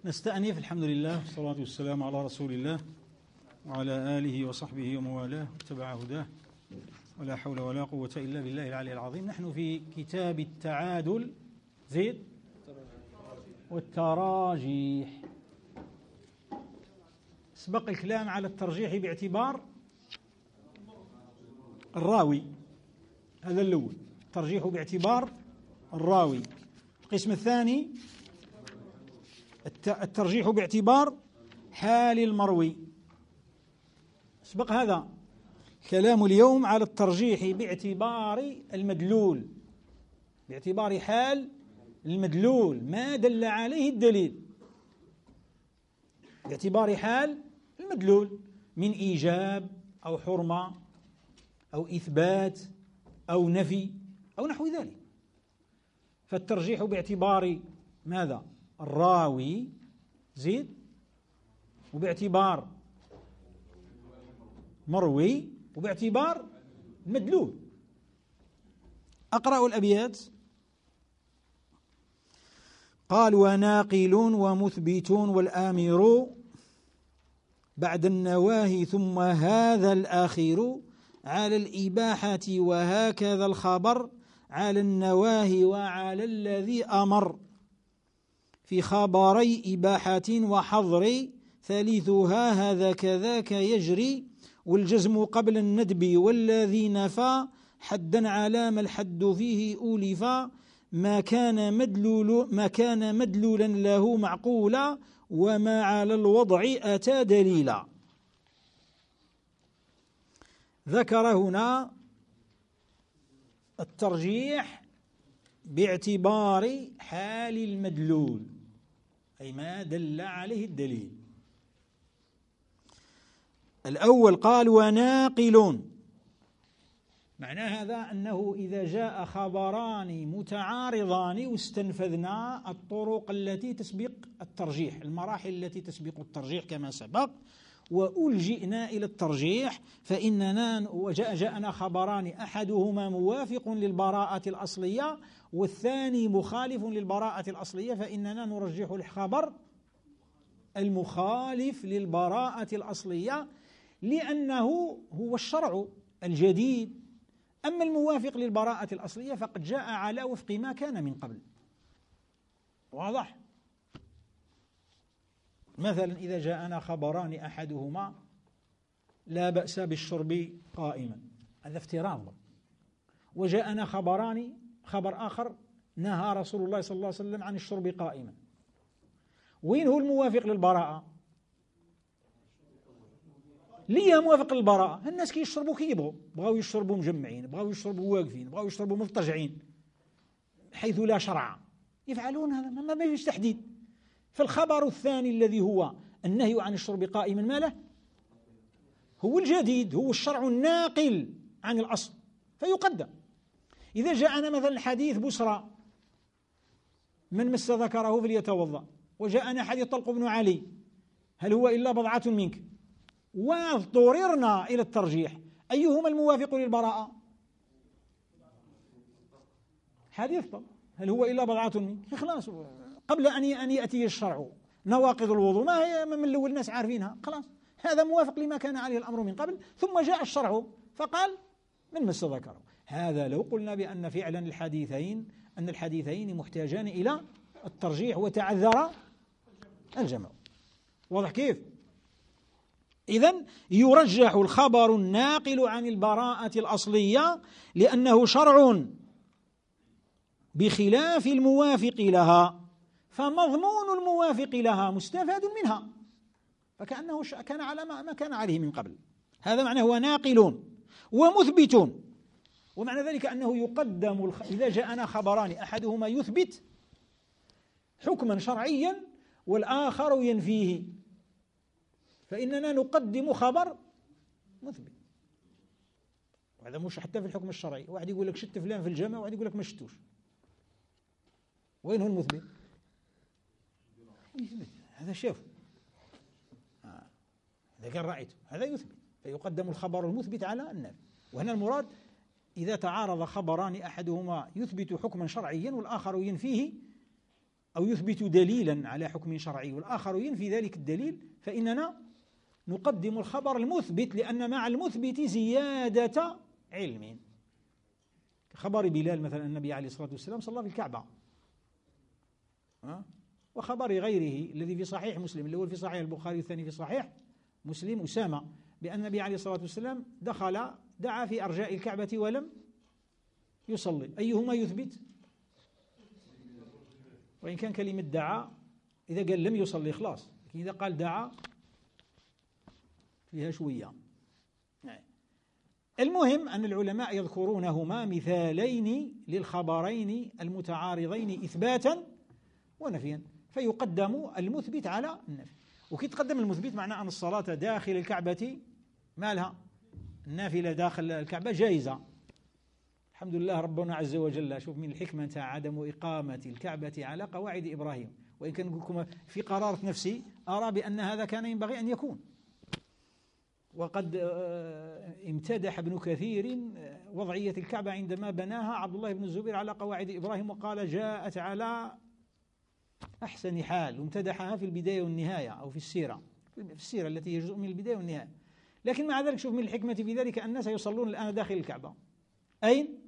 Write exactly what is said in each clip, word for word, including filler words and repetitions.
نستأنف. الحمد لله والصلاة والسلام على رسول الله وعلى آله وصحبه وموالاه واتبع هداه، ولا حول ولا قوة إلا بالله العلي العظيم. نحن في كتاب التعادل زيد والتراجيح. سبق الكلام على الترجيح باعتبار الراوي، هذا الأول، الترجيح باعتبار الراوي. القسم الثاني الترجيح باعتبار حال المروي. سبق هذا. كلام اليوم على الترجيح باعتبار المدلول، باعتبار حال المدلول، ما دل عليه الدليل، باعتبار حال المدلول من إيجاب أو حرمة أو إثبات أو نفي أو نحو ذلك. فالترجيح باعتبار ماذا؟ الراوي زيد، وباعتبار مروي، وباعتبار المدلول. أقرأ الأبيات. قال: وناقل ومثبت والآمر بعد النواهي ثم هذا الآخر على الإباحة وهكذا الخبر على النواهي وعلى الذي أمر في خبري إباحة وحظر ثالثها هذا كذاك يجري والجزم قبل الندب والذي نفى حدا على ما الحد فيه أولفا ما كان مدلول ما كان مدلولا له معقولا وما على الوضع أتى دليلا. ذكر هنا الترجيح باعتبار حال المدلول، أي ما دل عليه الدليل. الأول قال: وناقل، معنى هذا أنه إذا جاء خبران متعارضان واستنفذنا الطرق التي تسبق الترجيح، المراحل التي تسبق الترجيح كما سبق، وألجئنا إلى الترجيح، فإننا وجاء جاءنا خبران أحدهما موافق للبراءة الأصلية والثاني مخالف للبراءة الأصلية، فإننا نرجح الخبر المخالف للبراءة الأصلية لأنه هو الشرع الجديد. أما الموافق للبراءة الأصلية فقد جاء على وفق ما كان من قبل. واضح؟ مثلا إذا جاءنا خبران أحدهما لا بأس بالشرب قائما، هذا افتراض، وجاءنا خبران خبر آخر نهى رسول الله صلى الله عليه وسلم عن الشرب قائما، وين هو الموافق للبراءة؟ ليه موافق للبراءة؟ الناس كي يشربوا كي يبغوا، بغاو يشربوا مجمعين، بغاو يشربوا واقفين، بغاو يشربوا مضطجعين حيث لا شرع، يفعلون هذا، ما ما فيش تحديد. فالخبر الثاني الذي هو النهي عن الشرب قائما ما له؟ هو الجديد، هو الشرع الناقل عن الأصل فيقدم. إذا جاءنا مثلا حديث بسرى من مس ذكره فليتوضأ، وجاءنا حديث طلق بن علي هل هو إلا بضعة منك، واضطررنا إلى الترجيح، أيهما الموافق للبراءة؟ حديث طلق هل هو إلا بضعة منك، خلاص، قبل أن أن يأتي الشرع نواقض الوضوء ما هي من الأول الناس عارفينها، خلاص هذا موافق لما كان عليه الأمر من قبل، ثم جاء الشرع فقال من مس ذكره. هذا لو قلنا بأن فعلا الحديثين أن الحديثين محتاجان إلى الترجيح وتعذر الجمع. واضح كيف؟ إذن يرجح الخبر الناقل عن البراءة الأصلية لأنه شرع بخلاف الموافق لها، فمضمون الموافق لها مستفاد منها، فكأنه كان على ما كان عليه من قبل. هذا معناه هو ناقل ومثبت، ومعنى ذلك أنه يقدم الخ... إذا جاءنا خبران أحدهما يثبت حكما شرعيا والآخر ينفيه، فإننا نقدم خبر مثبت. وهذا مش حتى في الحكم الشرعي، واحد يقول لك شت فلان في الجامع وواحد يقول لك ما شتوش، وين هو المثبت؟ يثبت هذا شاف آه. إذا كان رأيته هذا يثبت، فيقدم الخبر المثبت على النافي. وهنا المراد إذا تعارض خبران أحدهما يثبت حكما شرعيا والآخر ينفيه أو يثبت دليلا على حكم شرعي والآخر ينفي ذلك الدليل، فإننا نقدم الخبر المثبت، لأن مع المثبت زيادة علم. كخبر بلال مثلا، النبي عليه الصلاة والسلام صلى في الكعبة، وخبر غيره الذي في صحيح مسلم، الأول في صحيح البخاري والثاني في صحيح مسلم، أسامة، بأن النبي عليه الصلاة والسلام دخل دعا في أرجاء الكعبة ولم يصلي. أيهما يثبت؟ وإن كان كلمة دعا إذا قال لم يصلي خلاص، لكن إذا قال دعا فيها شوية. المهم أن العلماء يذكرونهما مثالين للخبرين المتعارضين إثباتا ونفيا، فيقدم المثبت على النفي. وكي تقدم المثبت معناه أن الصلاة داخل الكعبة ما لها، النافلة داخل الكعبة جائزة. الحمد لله ربنا عز وجل، شوف من الحكمة عدم إقامة الكعبة على قواعد إبراهيم، وإن كان نقول لكم في قرارة نفسي أرى بأن هذا كان ينبغي أن يكون. وقد امتدح ابن كثير وضعية الكعبة عندما بناها عبد الله بن الزبير على قواعد إبراهيم، وقال جاءت على أحسن حال، وامتدحها في البداية والنهاية أو في السيرة، في السيرة التي هي جزء من البداية والنهاية. لكن مع ذلك شوف من الحكمة في ذلك أن الناس يصلون الآن داخل الكعبة. أين؟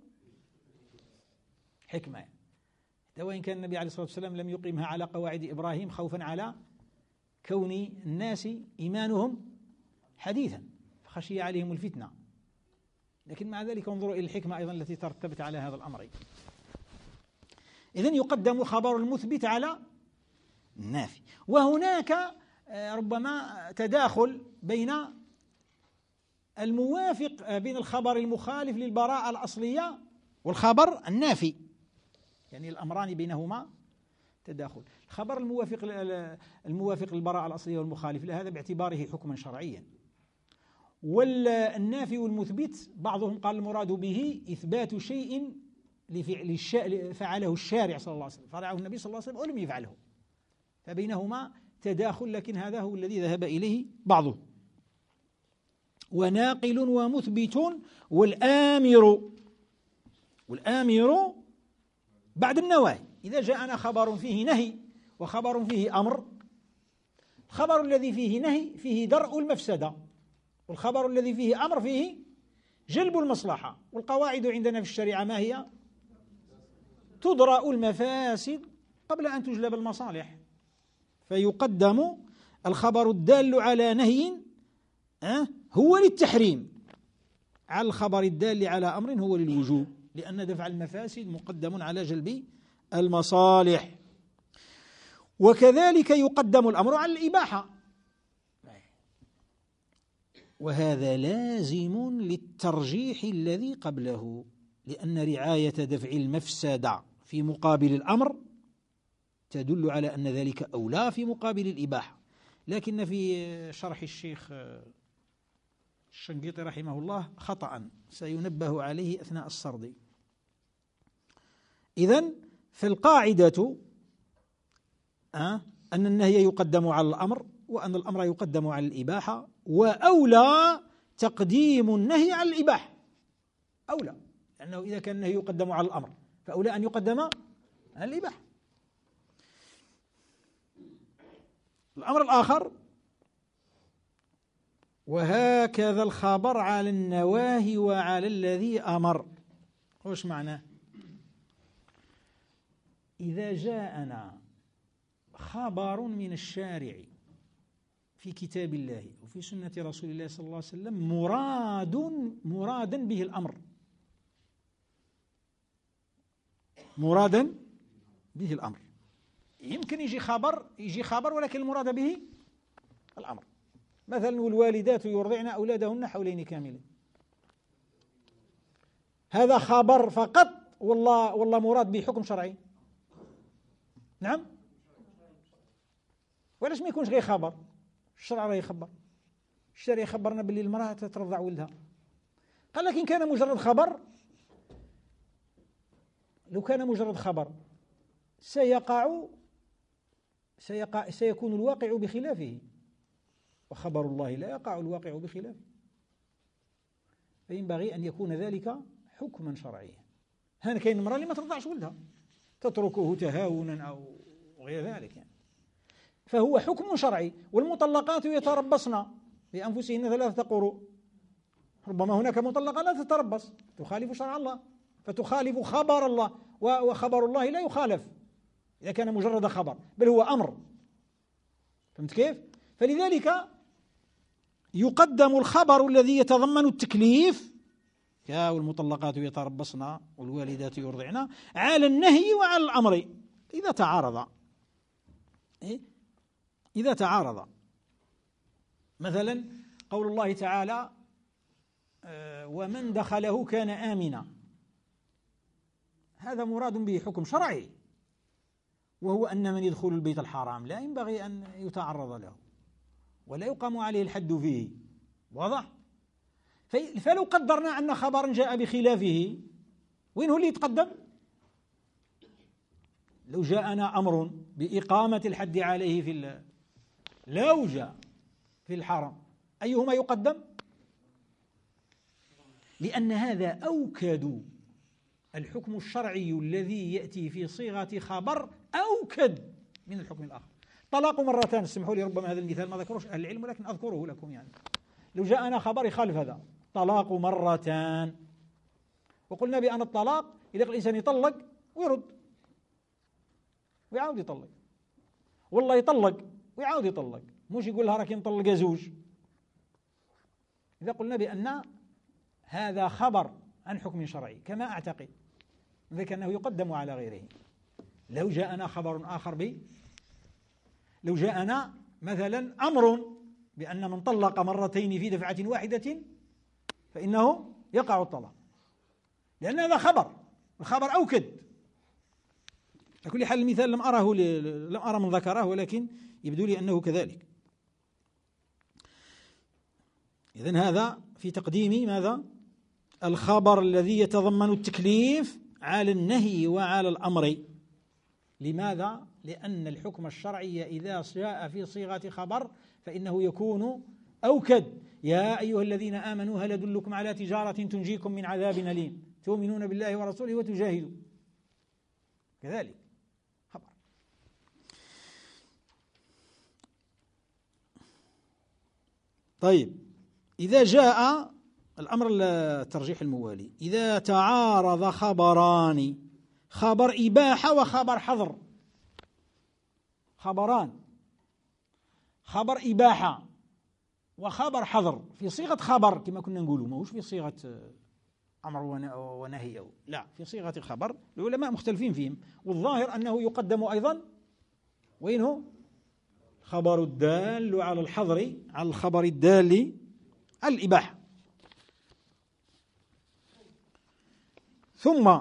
حكمة. وإن كان النبي عليه الصلاة والسلام لم يقيمها على قواعد إبراهيم خوفا على كون الناس إيمانهم حديثا فخشي عليهم الفتنة، لكن مع ذلك انظروا إلى الحكمة أيضا التي ترتبت على هذا الأمر. إذن يقدم خبر المثبت على النافي. وهناك ربما تداخل بين الموافق، بين الخبر المخالف للبراءة الأصلية والخبر النافي، يعني الأمران بينهما تداخل. الخبر الموافق الموافق للبراءة الأصلية والمخالف لهذا باعتباره حكما شرعيا، والنافي والمثبت بعضهم قال المراد به إثبات شيء لفعل الشا... فعله الشارع صلى الله عليه وسلم، فرعه النبي صلى الله عليه وسلم ولم يفعله، فبينهما تداخل، لكن هذا هو الذي ذهب إليه بعضهم. وناقل ومثبت والآمر، والآمر بعد النواهي. إذا جاءنا خبر فيه نهي وخبر فيه أمر، الخبر الذي فيه نهي فيه درء المفسدة، والخبر الذي فيه أمر فيه جلب المصلحة. والقواعد عندنا في الشريعة ما هي؟ تدرأ المفاسد قبل أن تجلب المصالح، فيقدم الخبر الدال على نهي هو للتحريم على الخبر الدال على أمر هو للوجوب، لأن دفع المفاسد مقدم على جلب المصالح. وكذلك يقدم الأمر على الإباحة، وهذا لازم للترجيح الذي قبله، لأن رعاية دفع المفسدة في مقابل الأمر تدل على أن ذلك أولى في مقابل الإباحة. لكن في شرح الشيخ الشنقيطي رحمه الله خطأ سينبه عليه أثناء السرد. إذن فالقاعدة أه أن النهي يقدم على الأمر، وأن الأمر يقدم على الإباحة، وأولى تقديم النهي على الإباحة، أولى، لأنه إذا كان النهي يقدم على الأمر فأولى أن يقدم على الإباحة. الأمر الآخر وهكذا الخبر على النواهي وعلى الذي أمر. وش معناه؟ إذا جاءنا خبر من الشارع في كتاب الله وفي سنة رسول الله صلى الله عليه وسلم مراد مرادا به الأمر، مرادا به الأمر، يمكن يجي خبر يجي خبر ولكن المراد به الأمر. مثلا والوالدات يرضعن أولادهن حولين كاملين، هذا خبر فقط والله والله مراد به حكم شرعي. نعم، وعلاش ما يكونش غير خبر؟ الشرع راه يخبر، الشرع يخبرنا باللي المرأة ترضع ولدها. قال لك إن كان مجرد خبر، لو كان مجرد خبر سيقع سيقع سيكون الواقع بخلافه، وخبر الله لا يقع الواقع بخلافه، فينبغي أن يكون ذلك حكما شرعيا. هنا كاين المرأة اللي ما ترضعش ولدها، تتركه تهاونا أو وغير ذلك يعني. فهو حكم شرعي. والمطلقات يتربصن بأنفسهن ثلاثة قروء. ربما هناك مطلقة لا تتربص، تخالف شرع الله، فتخالف خبر الله، وخبر الله لا يخالف إذا كان مجرد خبر، بل هو أمر. فهمت كيف؟ فلذلك يقدم الخبر الذي يتضمن التكليف والمطلقات يتربصن والوالدات يرضعن على النهي وعلى الأمر إذا تعارض. إذا تعارض مثلا قول الله تعالى ومن دخله كان آمنا، هذا مراد به حكم شرعي، وهو أن من يدخل البيت الحرام لا ينبغي أن يتعرض له ولا يقام عليه الحد فيه. واضح؟ فلو قدرنا أن خبرا جاء بخلافه، وين هو اللي يتقدم؟ لو جاءنا أمر بإقامة الحد عليه في لو جاء في الحرم، أيهما يقدم؟ لأن هذا أوكد، الحكم الشرعي الذي يأتي في صيغة خبر أوكد من الحكم الآخر. طلاق مرتان، اسمحوا لي ربما هذا المثال ما ذكروش أهل العلم ولكن أذكره لكم يعني. لو جاءنا خبر يخالف هذا، طلاق مرتان، وقلنا بأن الطلاق إذا الإنسان يطلق ويرد ويعاود يطلق، والله يطلق ويعاود يطلق، مش يقول لها راكي مطلقة زوج. إذا قلنا بأن هذا خبر عن حكم شرعي كما أعتقد، ذلك أنه يقدم على غيره. لو جاءنا خبر آخر به، لو جاءنا مثلا أمر بأن من طلق مرتين في دفعة واحدة فإنه يقع الطلاق، لأن هذا خبر، الخبر أوكد. على كل حال المثال لم أره لم أرى من ذكره، ولكن يبدو لي أنه كذلك. إذن هذا في تقديم ماذا؟ الخبر الذي يتضمن التكليف على النهي وعلى الأمر. لماذا؟ لأن الحكم الشرعي إذا جاء في صيغة خبر فإنه يكون أوكد. يا أيها الذين آمنوا هل أدلكم على تجارة تنجيكم من عذاب أليم تؤمنون بالله ورسوله وتجاهدوا، كذلك خبر. طيب، إذا جاء الأمر الترجيح الموالي، إذا تعارض خبران، خبر إباحة وخبر حظر، خبران، خبر إباحة وخبر حظر في صيغة خبر كما كنا نقوله، ما هوش في صيغة أمر ونهي أو لا، في صيغة خبر. العلماء مختلفين فيهم، والظاهر أنه يقدم أيضا وين هو؟ خبر الدال على الحظر على الخبر الدال على الإباحة. ثم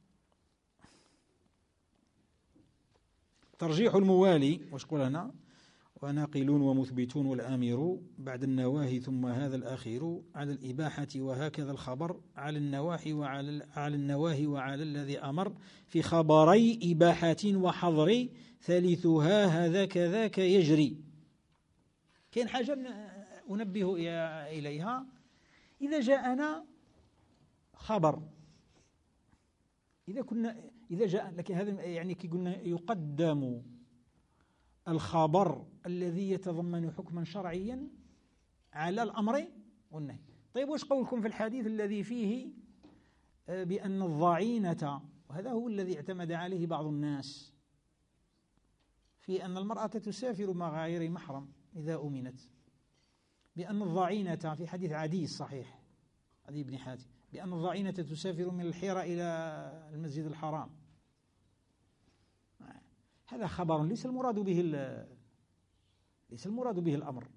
ترجيح الموالي واش قول هنا؟ وناقلون ومثبتون والآمر بعد النواهي ثم هذا الأخير على الإباحة، وهكذا الخبر على النواهي وعلى على النواهي وعلى الذي أمر في خبري إباحة وحظر ثالثها هذا كذاك يجري. كاين حاجة أنبه إليها، إذا جاءنا خبر، إذا كنا إذا جاء، لكن هذا يعني كي قلنا يقدم الخبر الذي يتضمن حكما شرعيا على الأمر والنهي. طيب، واش قولكم في الحديث الذي فيه بأن الضعينة، وهذا هو الذي اعتمد عليه بعض الناس، في أن المرأة تسافر مع غير محرم إذا أمنت، بأن الضعينة في حديث عدي الصحيح عدي بن حاتم بأن الضعينة تسافر من الحيرة إلى المسجد الحرام. هذا خبر ليس المراد به ليس المراد به الأمر.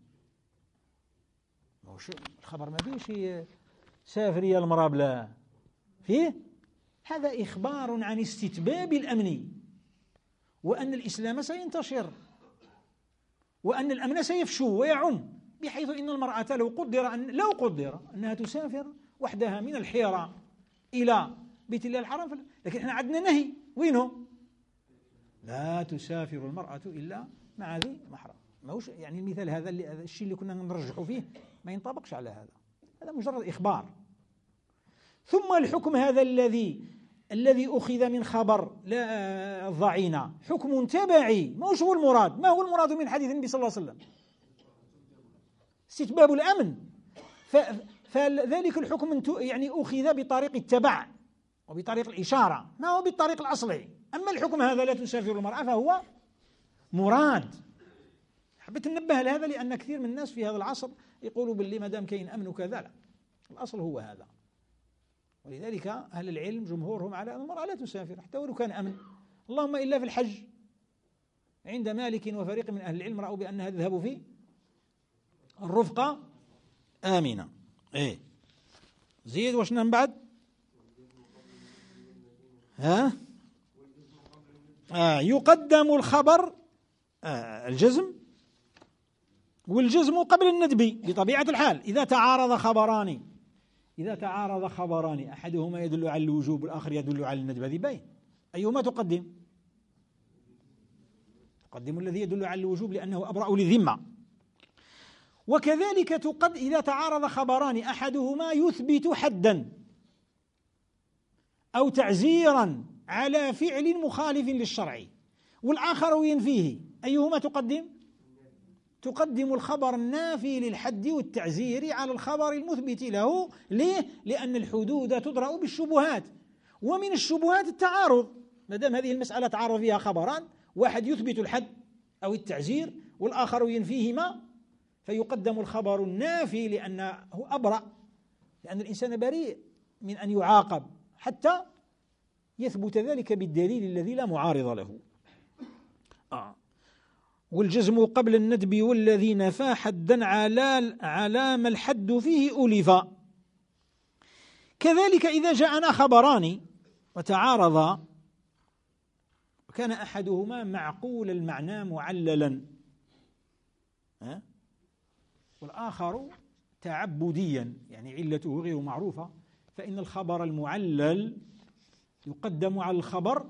الخبر ما فيش سافري المرأة بلا فيه، هذا إخبار عن استتباب الأمن، وأن الإسلام سينتشر، وأن الأمن سيفشو ويعم، بحيث إن المرأة لو قدر أن لو قدر أنها تسافر وحدها من الحيرة إلى بيت الله الحرام، لكن احنا عندنا نهي، وينه؟ لا تسافر المرأة إلا مع ذي محرم. ما هوش يعني المثال هذا اللي الشيء اللي كنا نرجحه فيه ما ينطبقش على هذا، هذا مجرد إخبار. ثم الحكم هذا الذي الذي أخذ من خبر لا الضعينة حكم تبعي، ما هو المراد؟ ما هو المراد من حديث النبي صلى الله عليه وسلم؟ استتباب الأمن. فذلك الحكم يعني أخذ بطريق التبع وبطريق الإشارة، ما هو بالطريق الأصلي. أما الحكم هذا لا تسافر المرأة فهو مراد. حبيت ننبه لهذا لأن كثير من الناس في هذا العصر يقولوا باللي ما دام كاين أمن وكذا، لا، الأصل هو هذا. ولذلك أهل العلم جمهورهم على أن المرأة لا تسافر حتى ولو كان أمن، اللهم إلا في الحج. عند مالك وفريق من أهل العلم رأوا بأنها تذهب في الرفقة آمنة. إيه زيد واش من بعد؟ ها آه يقدم الخبر آه الجزم والجزم قبل الندب بطبيعة الحال. إذا تعارض خبران إذا تعارض خبران أحدهما يدل على الوجوب والآخر يدل على الندب، هذه باين، أيهما تقدم؟ تقدم الذي يدل على الوجوب لأنه أبرأ للذمة. وكذلك تقد إذا تعارض خبران أحدهما يثبت حدا أو تعزيرا على فعل مخالف للشرع والآخر ينفيه، أيهما تقدم؟ تقدم الخبر النافي للحد والتعزير على الخبر المثبت له. ليه؟ لأن الحدود تدرأ بالشبهات، ومن الشبهات التعارض. ما دام هذه المسألة تعارض فيها خبران، واحد يثبت الحد أو التعزير والآخر ينفيهما، فيقدم الخبر النافي لأنه أبرأ، لأن الإنسان بريء من أن يعاقب حتى يثبت ذلك بالدليل الذي لا معارض له. آه. والجزم قبل الندب والذي نفى حدا على على ما الحد فيه ألف. كذلك إذا جاءنا خبران وتعارضا وكان أحدهما معقول المعنى معللا ها؟ والآخر تعبديا يعني علته غير معروفة، فإن الخبر المعلل يقدم على الخبر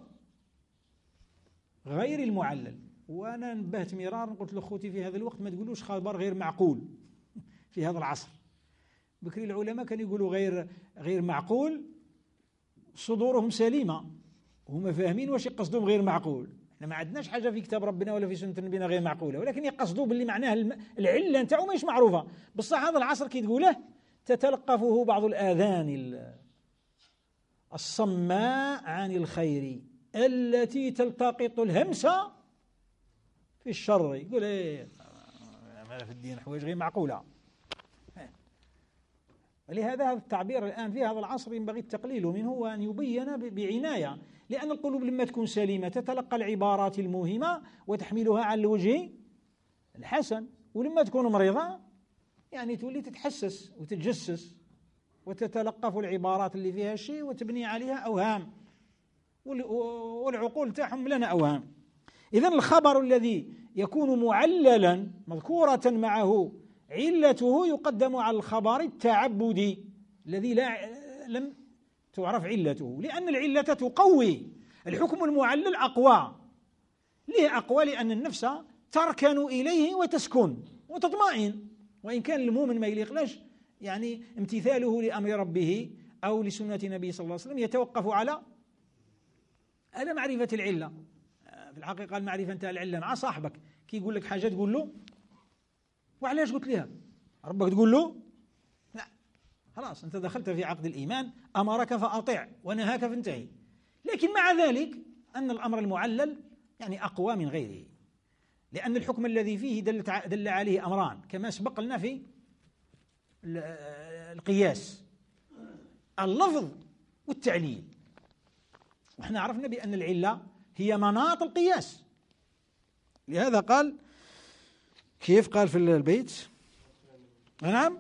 غير المعلل. وأنا نبهت مرارا قلت لأخوتي في هذا الوقت ما تقولوش خبر غير معقول في هذا العصر. بكري العلماء كانوا يقولوا غير غير معقول صدورهم سليمة وهم فاهمين واش يقصدون غير معقول. احنا ما عندناش حاجة في كتاب ربنا ولا في سنة نبينا غير معقولة، ولكن يقصدوا باللي معناه العلة نتاعو ماهيش معروفة. بصح هذا العصر كي تقوله تتلقفه بعض الآذان الصماء عن الخير التي تلتقط الهمسة في الشر. يقول ايه ما في الدين حوايج غير معقولة. ولهذا هذا التعبير الآن في هذا العصر ينبغي التقليل منه وأن يبين بعناية، لأن القلوب لما تكون سليمة تتلقى العبارات الموهمة وتحملها على الوجه الحسن، ولما تكون مريضة يعني تولي تتحسس وتتجسس وتتلقف العبارات اللي فيها شيء وتبني عليها أوهام، والعقول تاعهم لنا أوهام. إذن الخبر الذي يكون معللا مذكورة معه علته يقدم على الخبر التعبدي الذي لا لم تعرف علته، لأن العلة تقوي. الحكم المعلل أقوى. ليه أقوى؟ لأن النفس تركن إليه وتسكن وتطمئن، وإن كان المؤمن ما يليقلاش يعني امتثاله لأمر ربه أو لسنة النبي صلى الله عليه وسلم يتوقف على على معرفة العلة. في الحقيقة المعرفة نتاع العلة مع صاحبك كي يقول لك حاجة تقول له وعلاش قلت لها؟ ربك تقول له لا، خلاص أنت دخلت في عقد الإيمان، أمرك فأطع ونهاك فانتهي. لكن مع ذلك أن الأمر المعلل يعني أقوى من غيره، لأن الحكم الذي فيه دل, دل عليه أمران كما سبق لنا في القياس، اللفظ والتعليل. وإحنا عرفنا بأن العلة هي مناط القياس. لهذا قال كيف قال في البيت؟ نعم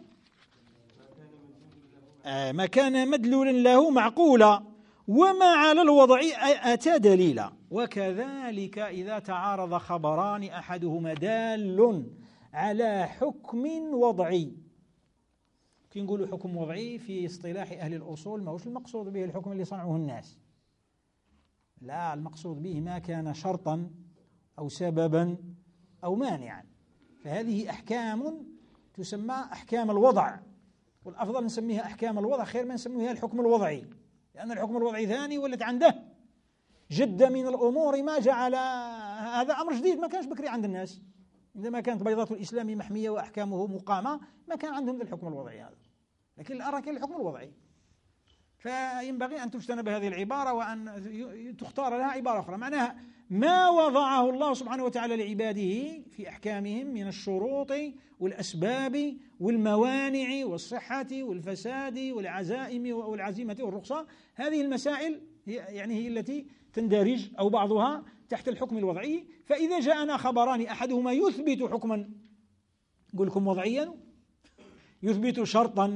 آه ما كان مدلولا له معقولا وما على الوضع أتى دليلا. وكذلك إذا تعارض خبران أحدهما دال على حكم وضعي. كي نقولوا حكم وضعي في اصطلاح أهل الأصول ما هوش المقصود به الحكم اللي صنعه الناس، لا، المقصود به ما كان شرطا أو سببا أو مانعا، فهذه أحكام تسمى أحكام الوضع، والأفضل نسميها أحكام الوضع خير ما نسميها الحكم الوضعي، لأن الحكم الوضعي ثاني ولت عنده جد من الأمور ما جعل هذا أمر جديد ما كانش بكري عند الناس. عندما كانت بيضات الإسلام محمية وأحكامه مقامة ما كان عندهم الحكم الوضعي هذا، لكن الآن كان الحكم الوضعي. فينبغي أن تجتنب هذه العبارة وأن تختار لها عبارة أخرى معناها ما وضعه الله سبحانه وتعالى لعباده في أحكامهم من الشروط والأسباب والموانع والصحة والفساد والعزائم والعزيمة والرخصة. هذه المسائل هي يعني هي التي تندرج أو بعضها تحت الحكم الوضعي. فإذا جاءنا خبران أحدهما يثبت حكما نقول لكم وضعيا يثبت شرطا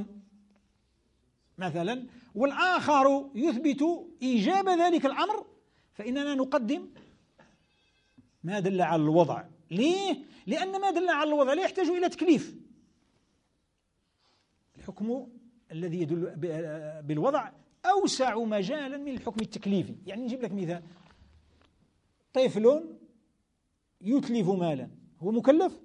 مثلا، والآخر يثبت إيجاب ذلك الأمر، فإننا نقدم ما دل على الوضع. ليه؟ لأن ما دل على الوضع لا يحتاج إلى تكليف. الحكم الذي يدل بالوضع أوسع مجالا من الحكم التكليفي. يعني نجيب لك مثال، طفل يتلف مالا هو مكلف؟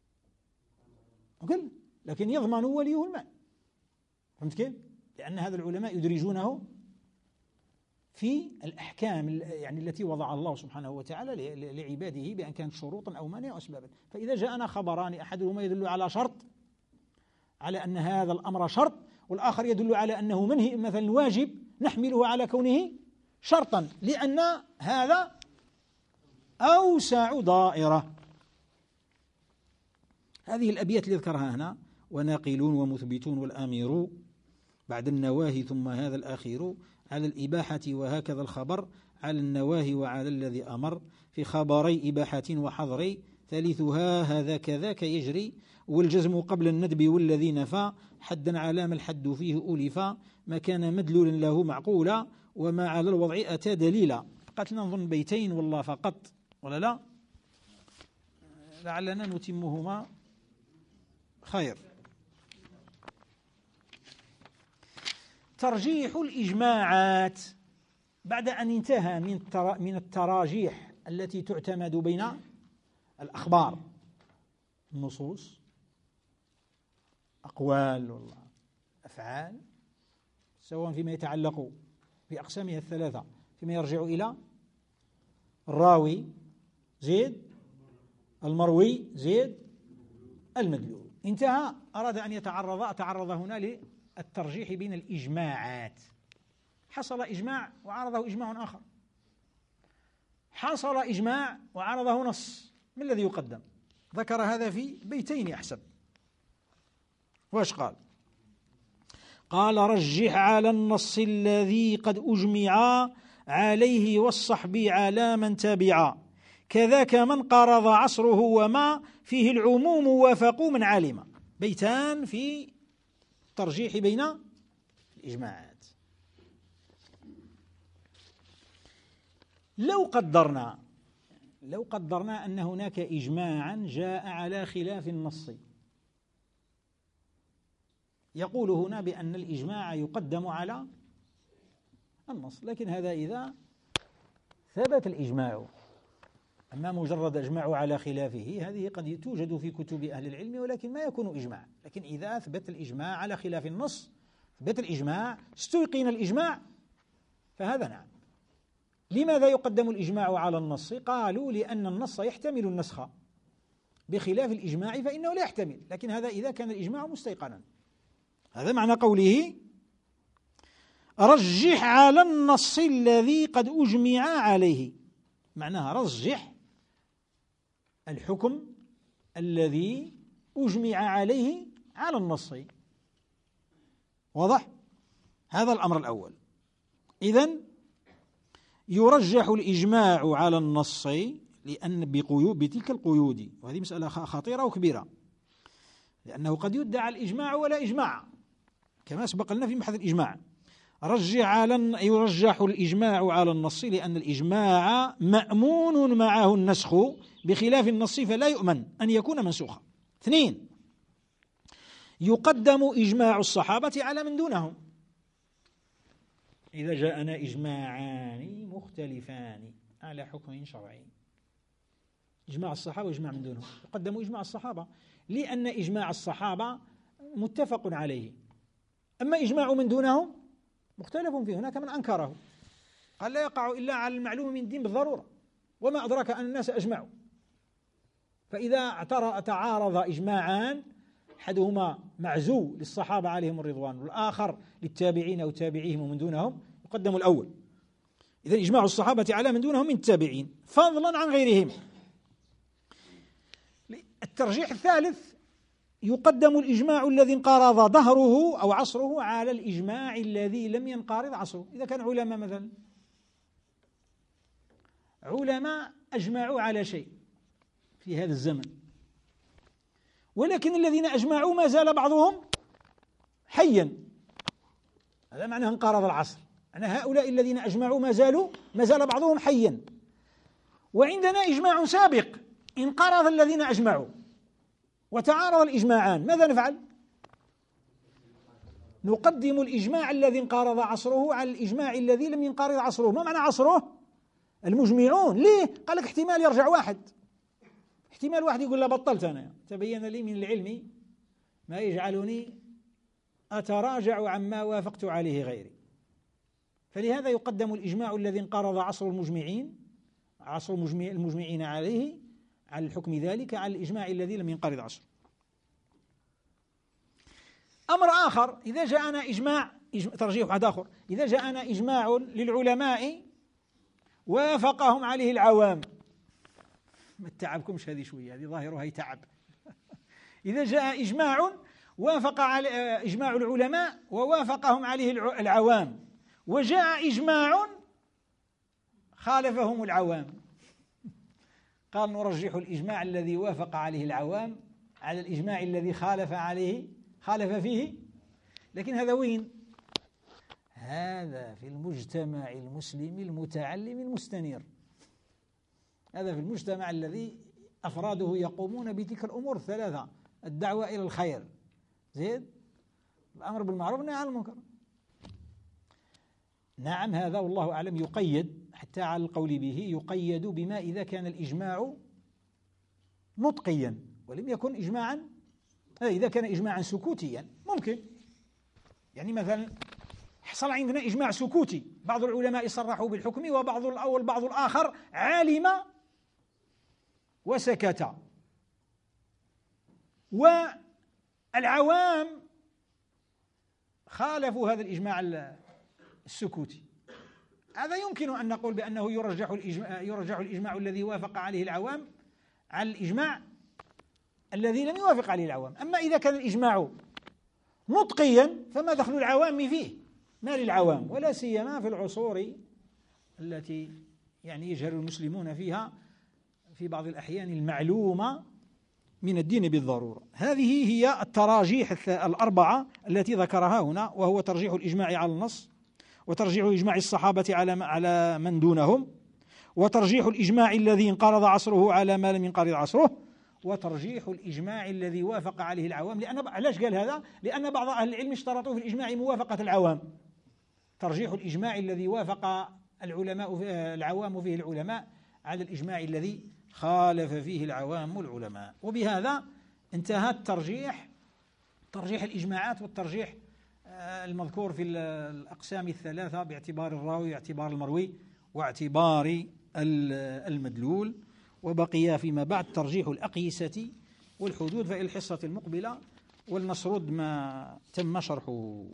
مكلف، لكن يضمن وليه المال. فهمت كيف؟ لأن هذا العلماء يدرجونه في الأحكام يعني التي وضع الله سبحانه وتعالى لعباده بأن كانت شروطا أو مانع أو أسبابا. فإذا جاءنا خبران أحدهما يدل على شرط على أن هذا الأمر شرط، والآخر يدل على أنه منهي مثلا واجب، نحمله على كونه شرطا لأن هذا أوسع دائرة. هذه الأبيات اللي ذكرها هنا: وناقلون ومثبتون والآمر بعد النواهي ثم هذا الأخير على الإباحة وهكذا الخبر على النواهي وعلى الذي أمر في خبري إباحة وحظر ثالثها هذا كذاك يجري والجزم قبل الندب والذي نفى حدا على ما الحد فيه أولفا ما كان مدلولا له معقولا وما على الوضع أتى دليلا. بقت لنا نظن بيتين والله فقط ولا لا، لعلنا نتمهما خير. ترجيح الإجماعات بعد أن انتهى من من التراجيح التي تعتمد بين الأخبار، النصوص، أقوال والله أفعال، سواء فيما يتعلق بأقسامها الثلاثة، فيما يرجع إلى الراوي زيد المروي زيد المدلول. انتهى، أراد أن يتعرض تعرض هنا للترجيح بين الإجماعات. حصل إجماع وعارضه إجماع آخر، حصل إجماع وعارضه نص، ما الذي يقدم؟ ذكر هذا في بيتين أحسب. واش قال؟ قال رجح على النص الذي قد أجمع عليه والصحب على من تبع كذاك من قرض عصره وما فيه العموم وافقوا من علم. بيتان في ترجيح بين الإجماعات. لو قدرنا لو قدرنا أن هناك إجماعا جاء على خلاف النص، يقول هنا بأن الإجماع يقدم على النص، لكن هذا إذا ثبت الإجماع. أما مجرد إجماع على خلافه هذه قد توجد في كتب أهل العلم ولكن ما يكون إجماع. لكن إذا ثبت الإجماع على خلاف النص، ثبت الإجماع، استيقن الإجماع، فهذا نعم. لماذا يقدم الإجماع على النص؟ قالوا لأن النص يحتمل النسخ بخلاف الإجماع فإنه لا يحتمل، لكن هذا إذا كان الإجماع مستيقنا. هذا معنى قوله رجح على النص الذي قد أجمع عليه، معناها رجح الحكم الذي أجمع عليه على النص. واضح؟ هذا الأمر الأول. إذن يرجح الإجماع على النص لأن بقيود بتلك القيود، وهذه مسألة خطيرة وكبيرة، لأنه قد يدعى الإجماع ولا إجماع كما سبق لنا في محل الإجماع. رجح على يرجح الإجماع على النص لأن الإجماع مأمون معه النسخ بخلاف النص فلا يؤمن أن يكون منسوخا. اثنين، يقدم إجماع الصحابة على من دونهم. إذا جاءنا إجماعان مختلفان على حكم شرعي، إجماع الصحابة وإجماع من دونهم، يقدم إجماع الصحابة لأن إجماع الصحابة متفق عليه، أما إجماع من دونهم مختلف فيه، هناك من أنكره قال لا يقع إلا على المعلوم من الدين بالضرورة، وما أدرك أن الناس أجمعوا. فإذا اعتر- تعارض إجماعان، أحدهما معزو للصحابة عليهم الرضوان والآخر للتابعين أو تابعيهم ومن دونهم، يقدم الأول. إذن إجماع الصحابة على من دونهم من التابعين فضلا عن غيرهم. الترجيح الثالث: يقدم الإجماع الذي انقرض ظهره أو عصره على الإجماع الذي لم ينقرض عصره. إذا كان علماء مثلا علماء أجمعوا على شيء في هذا الزمن، ولكن الذين أجمعوا ما زال بعضهم حيا، هذا معناه انقرض العصر. أنا هؤلاء الذين أجمعوا ما زالوا ما زال بعضهم حيا، وعندنا إجماع سابق انقرض الذين أجمعوا وتعارض الإجماعان، ماذا نفعل؟ نقدم الإجماع الذي انقرض عصره على الإجماع الذي لم ينقرض عصره. ما معنى عصره؟ المجمعون. ليه؟ قال لك احتمال يرجع واحد، احتمال واحد يقول لا بطلت أنا، تبين لي من العلم ما يجعلني أتراجع عما وافقت عليه غيري. فلهذا يقدم الإجماع الذي انقرض عصر المجمعين عصر المجمعين عليه على الحكم ذلك على الإجماع الذي لم ينقرض عصره. أمر آخر: إذا جاءنا إجماع, إجماع ترجيح واحد آخر، إذا جاءنا إجماع للعلماء وافقهم عليه العوام، ما تتعبكمش هذه شوية، هذه ظاهرها يتعب. إذا جاء إجماع وافق على إجماع العلماء ووافقهم عليه العوام، وجاء إجماع خالفهم العوام، قال نرجح الإجماع الذي وافق عليه العوام على الإجماع الذي خالف عليه خالف فيه. لكن هذا وين؟ هذا في المجتمع المسلم المتعلم المستنير، هذا في المجتمع الذي أفراده يقومون بتلك الأمور الثلاثة: الدعوة إلى الخير، زيد الأمر بالمعروف والنهي عن المنكر. نعم، هذا والله أعلم يقيد حتى على القول به، يقيد بما إذا كان الإجماع نطقيا ولم يكن إجماعا. إذا كان إجماعا سكوتيا ممكن، يعني مثلا حصل عندنا إجماع سكوتي، بعض العلماء صرحوا بالحكم وبعض الأول بعض الآخر عالم وسكت، والعوام خالفوا هذا الإجماع السكوتي. هذا يمكن أن نقول بأنه يرجح الإجماع, يرجح الإجماع الذي وافق عليه العوام على الإجماع الذي لم يوافق عليه العوام. أما إذا كان الإجماع نطقيا فما دخل العوام فيه؟ ما للعوام، ولا سيما في العصور التي يعني يجهل المسلمون فيها في بعض الأحيان المعلومة من الدين بالضرورة. هذه هي التراجيح الأربعة التي ذكرها هنا، وهو ترجيح الإجماع على النص، وترجيح إجماع الصحابة على على من دونهم، وترجيح الإجماع الذي انقرض عصره على ما لم ينقرض عصره، وترجيح الإجماع الذي وافق عليه العوام. لأن علاش قال هذا؟ لأن بعض أهل العلم اشترطوا في الإجماع موافقة العوام. ترجيح الإجماع الذي وافق العلماء العوام فيه العلماء على الإجماع الذي خالف فيه العوام العلماء. وبهذا انتهى الترجيح ترجيح الإجماعات والترجيح المذكور في الأقسام الثلاثة باعتبار الراوي واعتبار المروي واعتبار المدلول. وبقي فيما بعد ترجيح الأقيسة والحدود فإلى الحصة المقبلة، ولنسرد ما تم شرحه.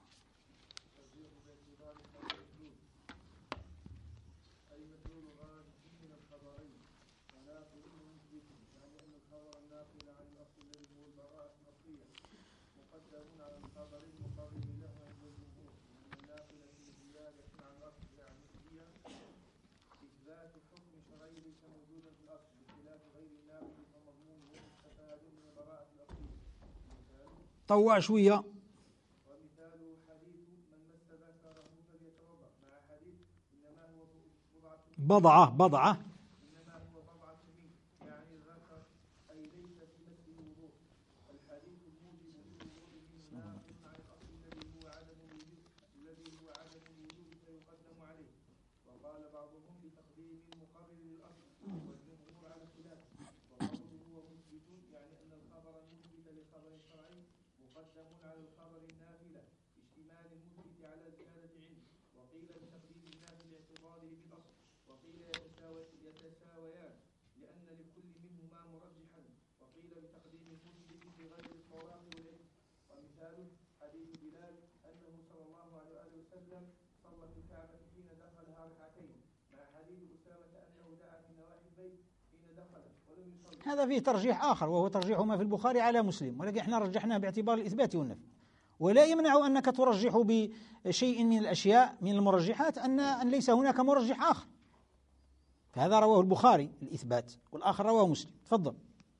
طوع شوية. ومثاله حديث من مس ذكره فليتوضأ مع حديث إنما هو بضعة بضعة إنما هو بضعة منه، يعني ذكر أي ليس في مسه وضوء. الحديث الموجب للوضوء منه ناقض عن الأصل الذي هو عدم الوجود الذي هو عدم الوجود فيقدم عليه. وقال بعضهم بتقديم المقرر للأصل والجمهور على خلافه. وقوله هو مثبت يعني أن الخبر المثبت لخبر شرعي مقدم على الخبر النافلة اشتمال المثبت على زيادة علم، وقيل بتقديم الناس لاعتراضه بالأصل، وقيل يتساويان لأن لكل منهما مرجحا، وقيل بتقديم المثبت في غير الطلاق والعلم. ومثاله حديث بلال أنه صلى الله عليه وسلم صلى في الكعبة حين دخلها ركعتين، مع حديث أسامة أنه دعا في نواحي البيت حين دخل ولم يصلي. هذا فيه ترجيح آخر، وهو ترجيح ما في البخاري على مسلم، ولكن احنا رجحناه باعتبار الإثبات والنفي. ولا يمنع أنك ترجح بشيء من الأشياء من المرجحات أن أن ليس هناك مرجح آخر. فهذا رواه البخاري الإثبات، والآخر رواه مسلم. تفضل.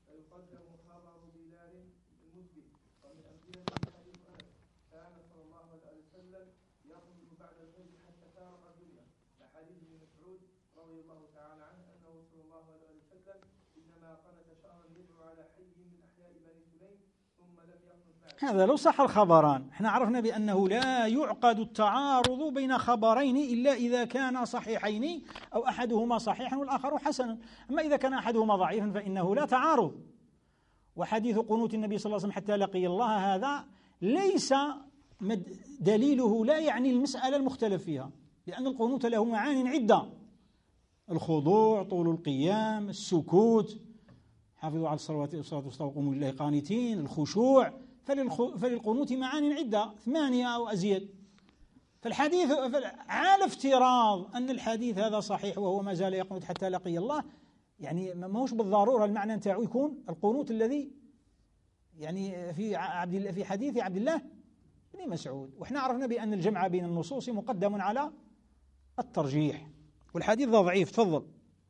هذا لو صح الخبران. احنا عرفنا بأنه لا يعقد التعارض بين خبرين إلا إذا كانا صحيحين أو أحدهما صحيحا والآخر حسنا. أما إذا كان أحدهما ضعيفا فإنه لا تعارض. وحديث قنوت النبي صلى الله عليه وسلم حتى لقي الله هذا ليس دليله لا يعني المسألة المختلف فيها، لأن القنوت له معان عدة: الخضوع، طول القيام، السكوت، حافظوا على الصلوات والصلاة وقوموا لله قانتين، الخشوع. فللقنوت معان عدة، ثمانية أو أزيد. فالحديث على افتراض أن الحديث هذا صحيح وهو ما زال يقنط حتى لقي الله، يعني ما هوش بالضرورة المعنى نتاعو يكون القنوت الذي يعني في عبد الله في حديث عبد الله بن مسعود. وإحنا عرفنا بأن الجمع بين النصوص مقدم على الترجيح، والحديث ذا ضعيف. تفضل.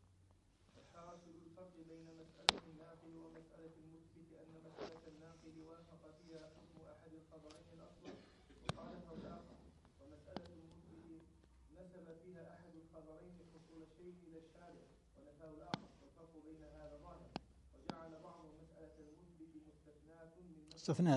استثناء.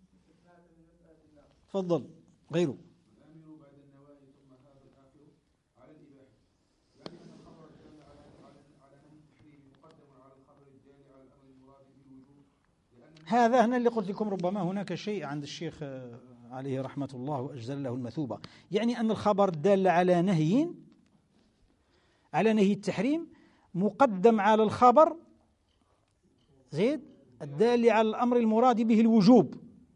تفضل. غيره. الآمر بعد النواهي ثم هذا الآخر على الإباحة، يعني أن الخبر الدال على على نهي التحريم مقدم على الخبر الدال على الأمر المراد بالوجوب. هذا هنا اللي قلت لكم ربما هناك شيء عند الشيخ عليه رحمة الله وأجزل له المثوبة، يعني أن الخبر الدال على نهي على نهي التحريم مقدم على الخبر زيد الدال على الأمر المراد به الوجوب.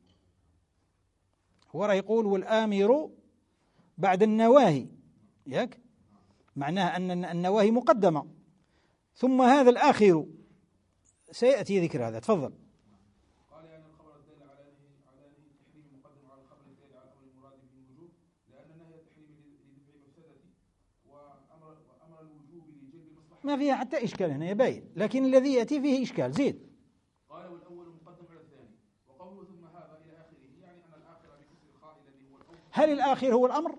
هو راه يقول والآمر بعد النواهي، ياك معناه أن النواهي مقدمة، ثم هذا الآخر سيأتي ذكر هذا. تفضل. قال يعني الخبر الدال على نهي على نهي التحريم مقدم على الخبر الدال على الأمر المراد به الوجوب، لأن نهي التحريم لدفع المفسدة وأمر وأمر الوجوب لجلب المصلحة. ما فيها حتى إشكال هنا يبين، لكن الذي يأتي فيه إشكال. زيد. قال والأول مقدم على الثاني، وقوله ثم هذا إلى آخره، يعني أن الآخر بكسر الخاء الذي هو الأول. هل الآخر هو الأمر؟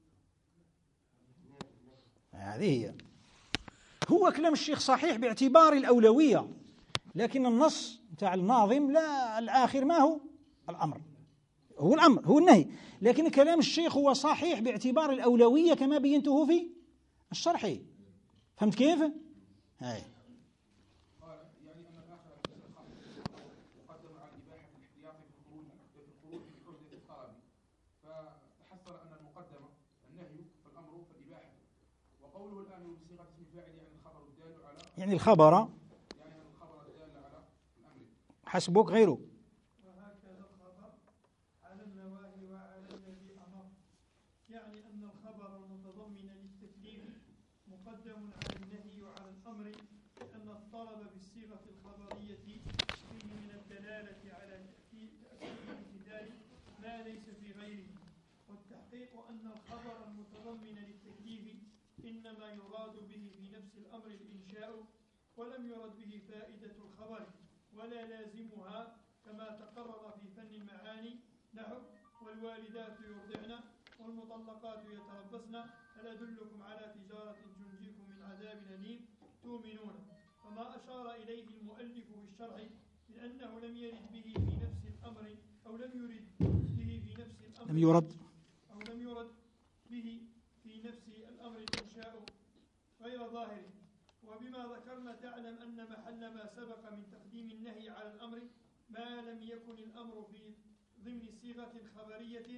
هذه هي. هو كلام الشيخ صحيح باعتبار الأولوية، لكن النص بتاع الناظم لا، الآخر ما هو الأمر، هو الأمر هو النهي، لكن كلام الشيخ هو صحيح باعتبار الأولوية كما بينته في الشرح. فهمت كيف؟ هاي. قال يعني أن الآخر مقدم على الإباحة الاحتياط في الخروج في الخروج بحجة الطلب، فتحصل أن المقدمة النهي فالأمر فالإباحة. وقوله الآمر بصيغة اسم فاعل يعني الخبر الدال على يعني الخبر يعني الخبر الدال على الأمر. حسبك غيره. وهكذا الخبر على النواهي وعلى الذي أمر، يعني أن الخبر المتضمن للتكليف مقدم على النهي وعلى الأمر، لأن الطلب بالصيغة الخبرية فيه من الدلالة على تأكيد امتثال ما ليس في غيره. والتحقيق أن الخبر المتضمن للتكليف إنما يراد به في نفس الأمر الإنشاء، ولم يرد به فائدة الخبر ولا لازمها، كما تقرر في فن المعاني نحو والوالدات يرضعن والمطلقات يتربصن هل أدلكم على تجارة تنجيكم من عذاب أليم تؤمنون. فما أشار إليه المؤلف في الشرح من أنه لم يرد به في نفس الأمر أو لم يرد به في نفس الأمر لم يرد أو لم يرد به في نفس الأمر الإنشاء غير ظاهر. وبما ذكرنا تعلم أن محل ما سبق من تقديم النهي على الأمر ما لم يكن الأمر في ضمن صيغة خبرية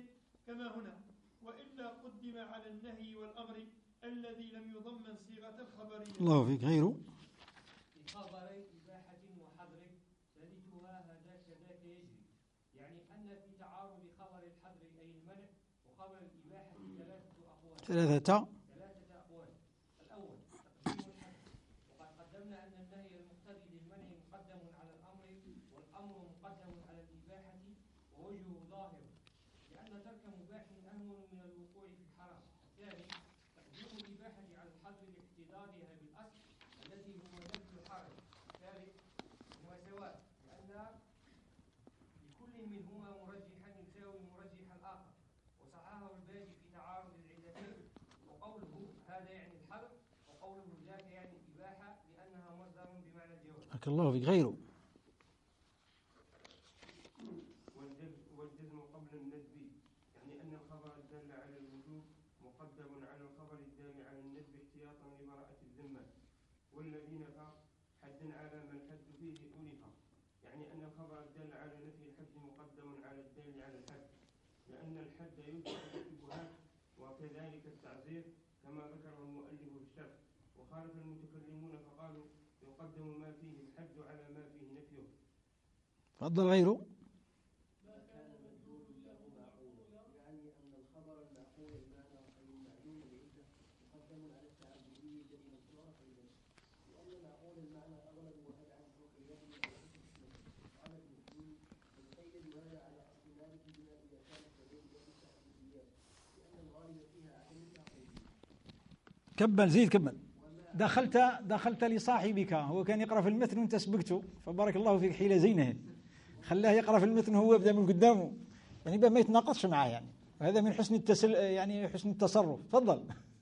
كما هنا، وإلا قدم على النهي والأمر الذي لم يضمن صيغة الخبرية. الله فيك. غيره في خبر إباحة وحظر ثالثها هذا كذاك يجري، يعني أن في تعارض خبر الحظر أي المنع وخبر الإباحة ثلاثة أقوال ثلاثة ثلاثة أقوال. الأول تقديم الحظر، وقد قدمنا أن النهي المقتضي للمنع مقدم على الأمر والأمر مقدم على الإباحة، ووجهه ظاهر لأن ترك مباح أهون من الوقوع في الحرام. الثاني تقديم الإباحة على الحظر لاقتضادها بالأصل الذي هو نفي الحرج. الثالث هو سواء لأن لكل منهما مرجحا يساوي مرجح الآخر، وصححه الباجي في تعارض العلتين، وقوله هذا يعني الحظر وقوله ذاك يعني الإباحة لأنها مصدر بمعنى الجواز. بارك الله فيك. غيره والجزم قبل الندب، يعني أن الخبر الدال على الوجوب مقدم على الخبر الدال على الندب احتياطا لبراءة الذمة. والذي نفى حد على ما الحد فيه ألف، يعني أن الخبر الدال على نفي الحد مقدم على الدال على الحد، لأن الحد يدفع بالشبهات وكذلك التعزير كما ذكره المؤلف في الشرح. وخالف المتكلمون فقالوا يقدم ما فيه الحد على ما فيه نفيه. تفضل. غيره كمل زيد كمل. دخلت دخلت لصاحبك، هو كان يقرأ في المتن وانت سبقته، فبارك الله فيك حيلة زينة، خلاه يقرأ في المتن وهو يبدأ من قدامه، يعني ما يتناقضش معاه، يعني وهذا من حسن التسل يعني حسن التصرف. تفضل.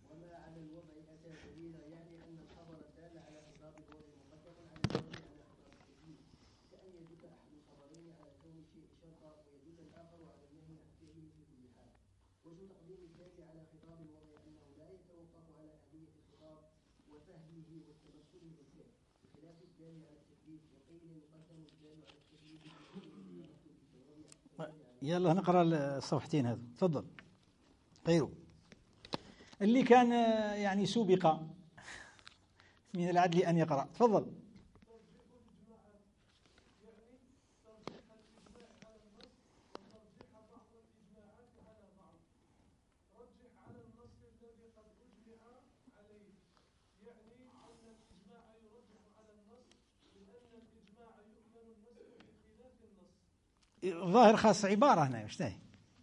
يلا نقرأ الصفحتين هذا. تفضل. غيره اللي كان يعني سبق من العدل أن يقرأ. تفضل. ظاهر خاص عبارة هنا ايش هي؟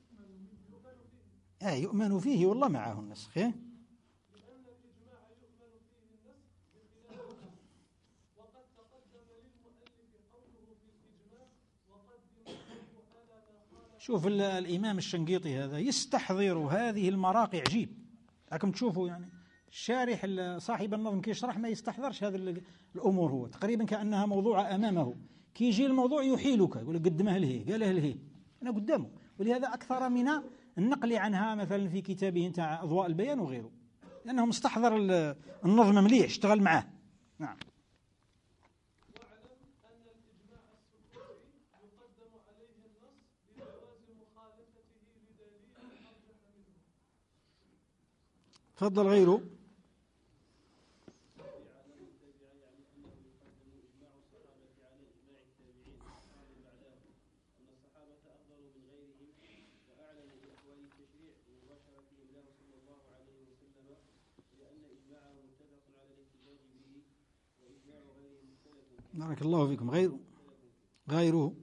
آه يؤمن فيه والله معه النسخ. لأن الإجماع يؤمن فيه النسخ بخلاف وقد تقدم للمؤلف قوله في الإجماع وقدم على ما قال. شوف الإمام الشنقيطي هذا يستحضر هذه المراقي عجيب، لكن تشوفوا يعني الشارح صاحب النظم كي يشرح ما يستحضرش هذه الأمور، هو تقريبا كأنها موضوعة أمامه، كي يجي الموضوع يحيلك يقول لك قدمه لهي قاله لهي أنا قدامه. ولهذا أكثر من النقل عنها مثلا في كتابه نتاع أضواء البيان وغيره، لأنه مستحضر النظم مليح اشتغل معاه. نعم. واعلم أن الإجماع السكوتي يقدم عليه النص لجواز مخالفته لدليل أرجح منه. تفضل. غيره بارك الله فيكم. غيره غيره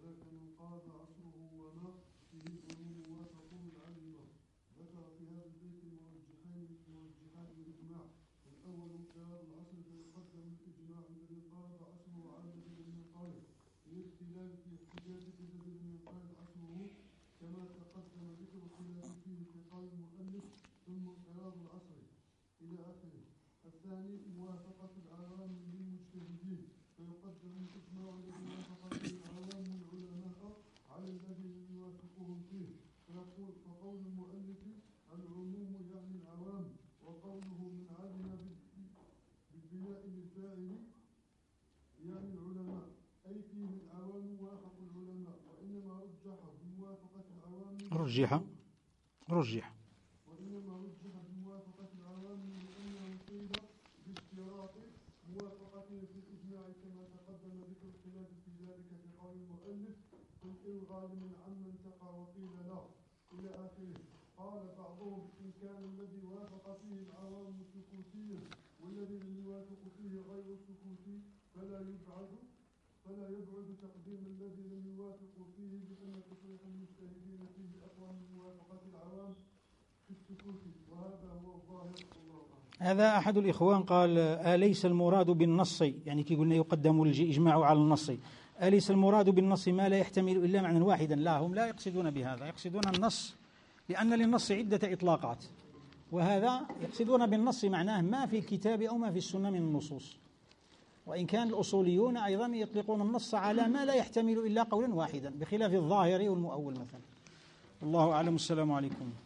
الثاني موافقة العوام للمجتهدين، فيقدم الإجماع الذي وافق به العوام العلماء على الذي يوافقهم فيه، فيقول فقول المؤلف العموم يعني العوام، وقوله من علم بالبناء للفاعل يعني العلماء، أي فيه العوام وافقوا العلماء، وإنما رجح بموافقة العوام رجح رجح. وإنما رجح بموافقة العوام لأنه قيل باشتراط موافقته في الإجماع كما تقدم ذكر الخلاف في ذلك في قول المؤلف قل إن غالب عمن تقى وقيل لا إلى آخره. قال بعضهم إن كان الذي وافق فيه العوام سكوتيا والذي لم يوافق فيه غير سكوتي فلا يبعد فلا يبعد تقديم الذي لم يوافق فيه لأن تصريح المجتهدين فيه أقوى من موافقة العوام في السكوت وهذا هو الظاهر. الله أعلم. هذا أحد الإخوان قال أليس المراد بالنص، يعني كي قلنا يقدم الإجماع على النص، أليس المراد بالنص ما لا يحتمل إلا معنى واحدا؟ لا، هم لا يقصدون بهذا، يقصدون النص لأن للنص عدة إطلاقات، وهذا يقصدون بالنص معناه ما في الكتاب أو ما في السنة من النصوص. وإن كان الأصوليون أيضا يطلقون النص على ما لا يحتمل إلا قولا واحدا بخلاف الظاهر والمؤول مثلا. الله أعلم. السلام عليكم.